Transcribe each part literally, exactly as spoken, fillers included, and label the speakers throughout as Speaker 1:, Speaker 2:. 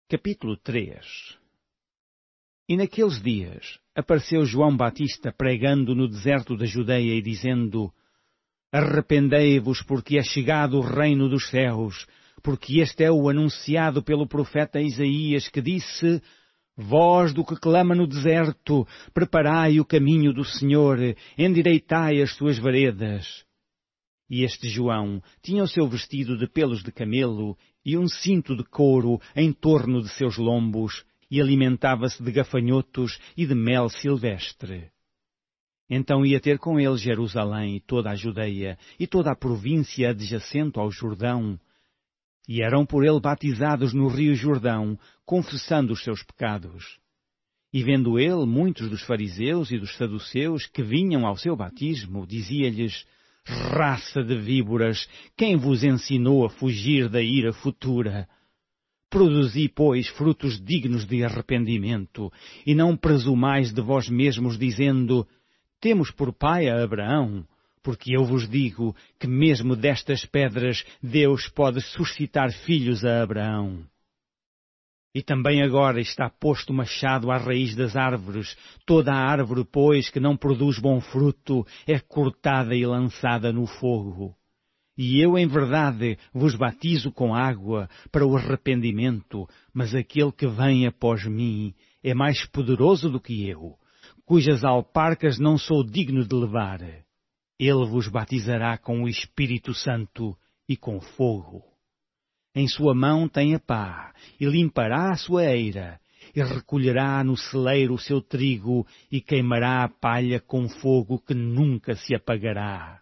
Speaker 1: Capítulo três. E naqueles dias apareceu João Batista pregando no deserto da Judeia e dizendo: Arrependei-vos, porque é chegado o reino dos céus, porque este é o anunciado pelo profeta Isaías, que disse: Voz do que clama no deserto, preparai o caminho do Senhor, endireitai as suas veredas. E este João tinha o seu vestido de pelos de camelo e um cinto de couro em torno de seus lombos, e alimentava-se de gafanhotos e de mel silvestre. Então ia ter com ele Jerusalém e toda a Judeia e toda a província adjacente ao Jordão, e eram por ele batizados no rio Jordão, confessando os seus pecados. E vendo ele muitos dos fariseus e dos saduceus que vinham ao seu batismo, dizia-lhes: Raça de víboras, quem vos ensinou a fugir da ira futura? Produzi, pois, frutos dignos de arrependimento, e não presumais de vós mesmos, dizendo: Temos por pai a Abraão, porque eu vos digo que mesmo destas pedras Deus pode suscitar filhos a Abraão. E também agora está posto o machado à raiz das árvores. Toda a árvore, pois, que não produz bom fruto, é cortada e lançada no fogo. E eu, em verdade, vos batizo com água para o arrependimento, mas aquele que vem após mim é mais poderoso do que eu, cujas alparcas não sou digno de levar. Ele vos batizará com o Espírito Santo e com fogo. Em sua mão tem a pá, e limpará a sua eira, e recolherá no celeiro o seu trigo, e queimará a palha com fogo que nunca se apagará.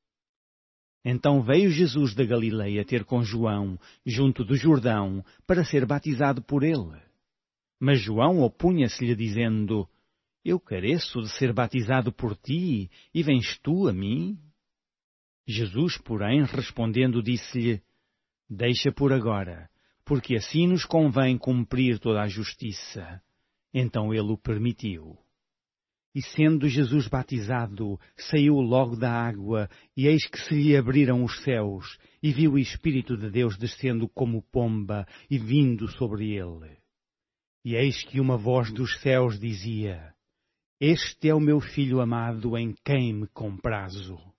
Speaker 1: Então veio Jesus da Galileia ter com João, junto do Jordão, para ser batizado por ele. Mas João opunha-se-lhe, dizendo: Eu careço de ser batizado por ti, e vens tu a mim? Jesus, porém, respondendo, disse-lhe: Deixa por agora, porque assim nos convém cumprir toda a justiça. Então ele o permitiu. E sendo Jesus batizado, saiu logo da água, e eis que se lhe abriram os céus, e viu o Espírito de Deus descendo como pomba e vindo sobre ele. E eis que uma voz dos céus dizia: Este é o meu Filho amado, em quem me comprazo.